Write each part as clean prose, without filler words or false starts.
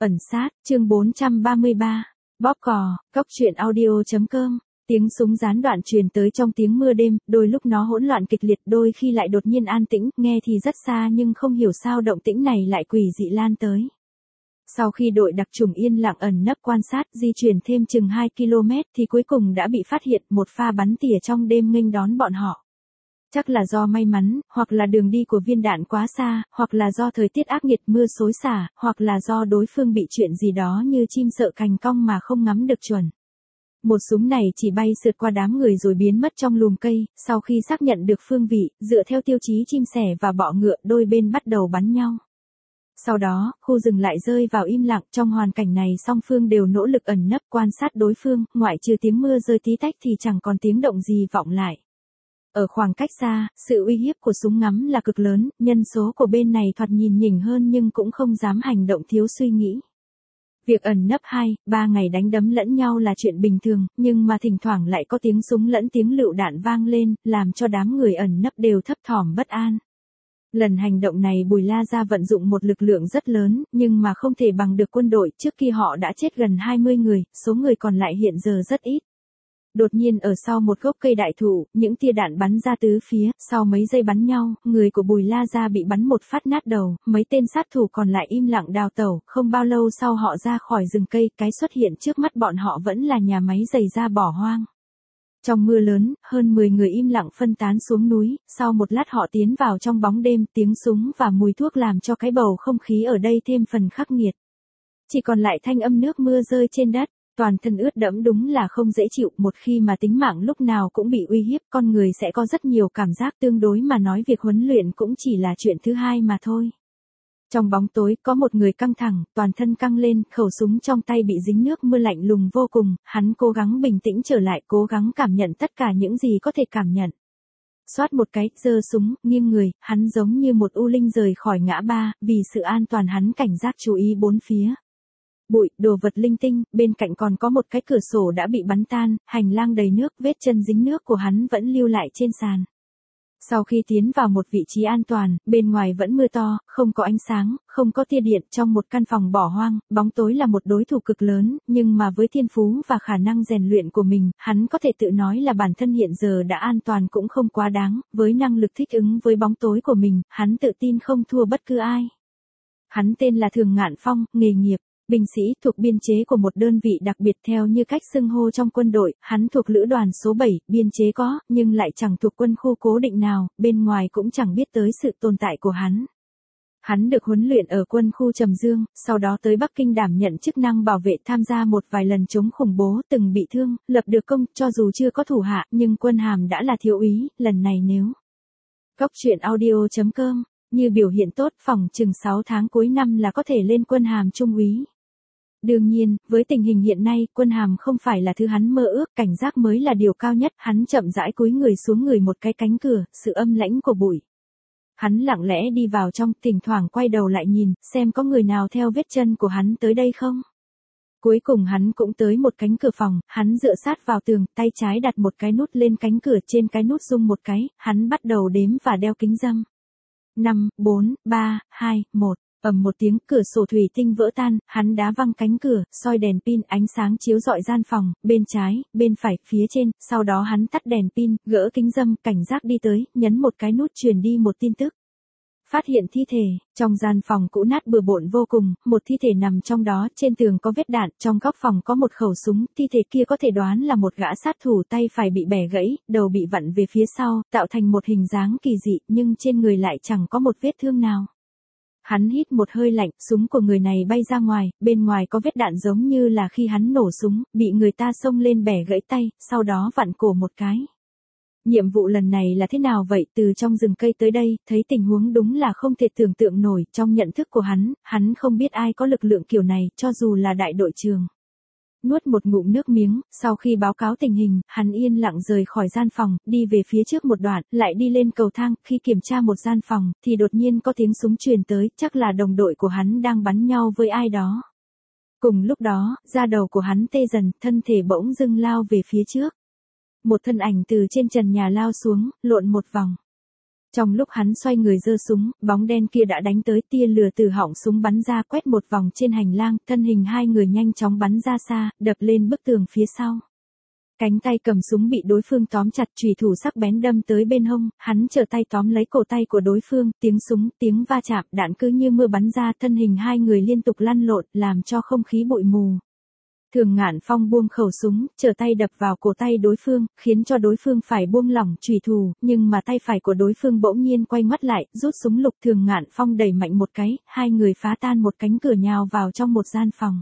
Ẩn sát, chương 433. Bóp cò, cóc truyện audio.com. Tiếng súng gián đoạn truyền tới trong tiếng mưa đêm, đôi lúc nó hỗn loạn kịch liệt, đôi khi lại đột nhiên an tĩnh, nghe thì rất xa nhưng không hiểu sao động tĩnh này lại quỷ dị lan tới. Sau khi đội đặc chủng yên lặng ẩn nấp quan sát, di chuyển thêm chừng 2 km thì cuối cùng đã bị phát hiện, một pha bắn tỉa trong đêm nghênh đón bọn họ. Chắc là do may mắn, hoặc là đường đi của viên đạn quá xa, hoặc là do thời tiết ác nghiệt mưa xối xả, hoặc là do đối phương bị chuyện gì đó như chim sợ cành cong mà không ngắm được chuẩn. Một súng này chỉ bay sượt qua đám người rồi biến mất trong lùm cây, sau khi xác nhận được phương vị, dựa theo tiêu chí chim sẻ và bọ ngựa, đôi bên bắt đầu bắn nhau. Sau đó, khu rừng lại rơi vào im lặng, trong hoàn cảnh này song phương đều nỗ lực ẩn nấp quan sát đối phương, ngoại trừ tiếng mưa rơi tí tách thì chẳng còn tiếng động gì vọng lại. Ở khoảng cách xa, sự uy hiếp của súng ngắm là cực lớn, nhân số của bên này thoạt nhìn nhỉnh hơn nhưng cũng không dám hành động thiếu suy nghĩ. Việc ẩn nấp 2-3 ngày đánh đấm lẫn nhau là chuyện bình thường, nhưng mà thỉnh thoảng lại có tiếng súng lẫn tiếng lựu đạn vang lên, làm cho đám người ẩn nấp đều thấp thỏm bất an. Lần hành động này Bùi La Gia vận dụng một lực lượng rất lớn, nhưng mà không thể bằng được quân đội, trước khi họ đã chết gần 20 người, số người còn lại hiện giờ rất ít. Đột nhiên ở sau một gốc cây đại thụ, những tia đạn bắn ra tứ phía, sau mấy giây bắn nhau, người của Bùi La Gia bị bắn một phát nát đầu, mấy tên sát thủ còn lại im lặng đào tẩu, không bao lâu sau họ ra khỏi rừng cây, cái xuất hiện trước mắt bọn họ vẫn là nhà máy giày da bỏ hoang. Trong mưa lớn, hơn 10 người im lặng phân tán xuống núi, sau một lát họ tiến vào trong bóng đêm, tiếng súng và mùi thuốc làm cho cái bầu không khí ở đây thêm phần khắc nghiệt. Chỉ còn lại thanh âm nước mưa rơi trên đất. Toàn thân ướt đẫm đúng là không dễ chịu, một khi mà tính mạng lúc nào cũng bị uy hiếp, con người sẽ có rất nhiều cảm giác, tương đối mà nói việc huấn luyện cũng chỉ là chuyện thứ hai mà thôi. Trong bóng tối, có một người căng thẳng, toàn thân căng lên, khẩu súng trong tay bị dính nước mưa lạnh lùng vô cùng, hắn cố gắng bình tĩnh trở lại, cố gắng cảm nhận tất cả những gì có thể cảm nhận. Xoát một cái, giơ súng, nghiêng người, hắn giống như một u linh rời khỏi ngã ba, vì sự an toàn hắn cảnh giác chú ý bốn phía. Bụi, đồ vật linh tinh, bên cạnh còn có một cái cửa sổ đã bị bắn tan, hành lang đầy nước, vết chân dính nước của hắn vẫn lưu lại trên sàn. Sau khi tiến vào một vị trí an toàn, bên ngoài vẫn mưa to, không có ánh sáng, không có tia điện, trong một căn phòng bỏ hoang, bóng tối là một đối thủ cực lớn, nhưng mà với thiên phú và khả năng rèn luyện của mình, hắn có thể tự nói là bản thân hiện giờ đã an toàn cũng không quá đáng, với năng lực thích ứng với bóng tối của mình, hắn tự tin không thua bất cứ ai. Hắn tên là Thường Ngạn Phong, nghề nghiệp binh sĩ, thuộc biên chế của một đơn vị đặc biệt theo như cách xưng hô trong quân đội, hắn thuộc lữ đoàn số 7, biên chế có, nhưng lại chẳng thuộc quân khu cố định nào, bên ngoài cũng chẳng biết tới sự tồn tại của hắn. Hắn được huấn luyện ở quân khu Trầm Dương, sau đó tới Bắc Kinh đảm nhận chức năng bảo vệ, tham gia một vài lần chống khủng bố, từng bị thương, lập được công, cho dù chưa có thủ hạ, nhưng quân hàm đã là thiếu úy, lần này nếu. Cóc truyện audio.com. Như biểu hiện tốt, phòng chừng 6 tháng cuối năm là có thể lên quân hàm trung úy. Đương nhiên, với tình hình hiện nay, quân hàm không phải là thứ hắn mơ ước, cảnh giác mới là điều cao nhất, hắn chậm rãi cúi người xuống người một cái cánh cửa, sự âm lãnh của bụi. Hắn lặng lẽ đi vào trong, thỉnh thoảng quay đầu lại nhìn, xem có người nào theo vết chân của hắn tới đây không. Cuối cùng hắn cũng tới một cánh cửa phòng, hắn dựa sát vào tường, tay trái đặt một cái nút lên cánh cửa, trên cái nút rung một cái, hắn bắt đầu đếm và đeo kính râm. 5, 4, 3, 2, 1, ầm một tiếng, cửa sổ thủy tinh vỡ tan, hắn đá văng cánh cửa, soi đèn pin, ánh sáng chiếu rọi gian phòng, bên trái, bên phải, phía trên, sau đó hắn tắt đèn pin, gỡ kính râm, cảnh giác đi tới, nhấn một cái nút truyền đi một tin tức. Phát hiện thi thể, trong gian phòng cũ nát bừa bộn vô cùng, một thi thể nằm trong đó, trên tường có vết đạn, trong góc phòng có một khẩu súng, thi thể kia có thể đoán là một gã sát thủ, tay phải bị bẻ gãy, đầu bị vặn về phía sau, tạo thành một hình dáng kỳ dị, nhưng trên người lại chẳng có một vết thương nào. Hắn hít một hơi lạnh, súng của người này bay ra ngoài, bên ngoài có vết đạn giống như là khi hắn nổ súng, bị người ta xông lên bẻ gãy tay, sau đó vặn cổ một cái. Nhiệm vụ lần này là thế nào vậy? Từ trong rừng cây tới đây, thấy tình huống đúng là không thể tưởng tượng nổi, trong nhận thức của hắn không biết ai có lực lượng kiểu này, cho dù là đại đội trưởng. Nuốt một ngụm nước miếng, sau khi báo cáo tình hình, hắn yên lặng rời khỏi gian phòng, đi về phía trước một đoạn, lại đi lên cầu thang, khi kiểm tra một gian phòng, thì đột nhiên có tiếng súng truyền tới, chắc là đồng đội của hắn đang bắn nhau với ai đó. Cùng lúc đó, da đầu của hắn tê dần, thân thể bỗng dưng lao về phía trước. Một thân ảnh từ trên trần nhà lao xuống, lộn một vòng. Trong lúc hắn xoay người giơ súng, bóng đen kia đã đánh tới, tia lửa từ họng súng bắn ra quét một vòng trên hành lang, thân hình hai người nhanh chóng bắn ra xa, đập lên bức tường phía sau. Cánh tay cầm súng bị đối phương tóm chặt, chùy thủ sắc bén đâm tới bên hông, hắn trở tay tóm lấy cổ tay của đối phương, tiếng súng, tiếng va chạm, đạn cứ như mưa bắn ra, thân hình hai người liên tục lăn lộn, làm cho không khí bụi mù. Thường Ngạn Phong buông khẩu súng, trở tay đập vào cổ tay đối phương, khiến cho đối phương phải buông lỏng chùy thủ, nhưng mà tay phải của đối phương bỗng nhiên quay ngoắt lại, rút súng lục. Thường Ngạn Phong đẩy mạnh một cái, hai người phá tan một cánh cửa nhào vào trong một gian phòng.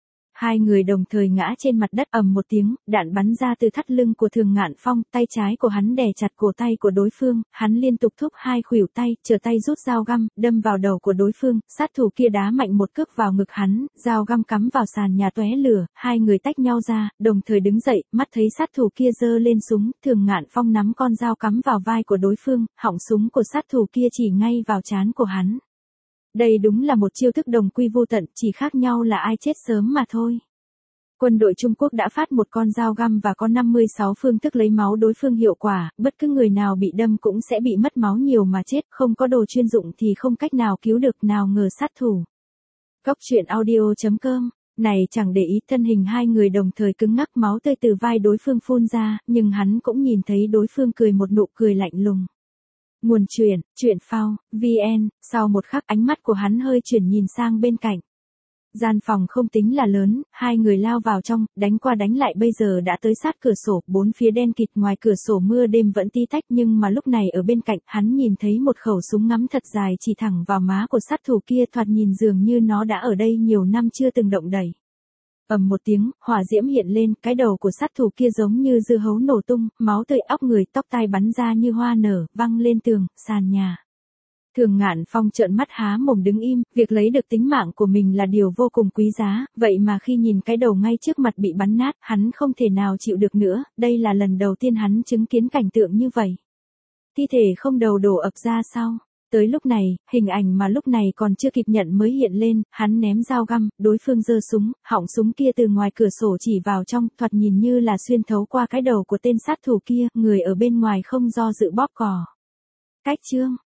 Hai người đồng thời ngã trên mặt đất, ầm một tiếng, đạn bắn ra từ thắt lưng của Thường Ngạn Phong, tay trái của hắn đè chặt cổ tay của đối phương, hắn liên tục thúc hai khuỷu tay, trở tay rút dao găm, đâm vào đầu của đối phương, sát thủ kia đá mạnh một cước vào ngực hắn, dao găm cắm vào sàn nhà tóe lửa, hai người tách nhau ra, đồng thời đứng dậy, mắt thấy sát thủ kia giơ lên súng, Thường Ngạn Phong nắm con dao cắm vào vai của đối phương, họng súng của sát thủ kia chỉ ngay vào trán của hắn. Đây đúng là một chiêu thức đồng quy vô tận, chỉ khác nhau là ai chết sớm mà thôi. Quân đội Trung Quốc đã phát một con dao găm và có 56 phương thức lấy máu đối phương hiệu quả, bất cứ người nào bị đâm cũng sẽ bị mất máu nhiều mà chết, không có đồ chuyên dụng thì không cách nào cứu được, nào ngờ sát thủ. Cốc truyện audio.com. Này chẳng để ý, thân hình hai người đồng thời cứng ngắc, máu tươi từ vai đối phương phun ra, nhưng hắn cũng nhìn thấy đối phương cười một nụ cười lạnh lùng. Nguồn truyện phao, VN, sau một khắc ánh mắt của hắn hơi chuyển nhìn sang bên cạnh. Gian phòng không tính là lớn, hai người lao vào trong, đánh qua đánh lại, bây giờ đã tới sát cửa sổ, bốn phía đen kịt, ngoài cửa sổ mưa đêm vẫn tí tách, nhưng mà lúc này ở bên cạnh, hắn nhìn thấy một khẩu súng ngắm thật dài chỉ thẳng vào má của sát thủ kia, thoạt nhìn dường như nó đã ở đây nhiều năm chưa từng động đậy. Ầm một tiếng, hỏa diễm hiện lên, cái đầu của sát thủ kia giống như dưa hấu nổ tung, máu tươi óc người, tóc tai bắn ra như hoa nở, văng lên tường, sàn nhà. Thường Ngạn Phong trợn mắt há mồm đứng im, việc lấy được tính mạng của mình là điều vô cùng quý giá, vậy mà khi nhìn cái đầu ngay trước mặt bị bắn nát, hắn không thể nào chịu được nữa, đây là lần đầu tiên hắn chứng kiến cảnh tượng như vậy. Thi thể không đầu đổ ập ra sau. Tới lúc này, hình ảnh mà lúc này còn chưa kịp nhận mới hiện lên, hắn ném dao găm, đối phương giơ súng, họng súng kia từ ngoài cửa sổ chỉ vào trong, thoạt nhìn như là xuyên thấu qua cái đầu của tên sát thủ kia, người ở bên ngoài không do dự bóp cò. Cách chương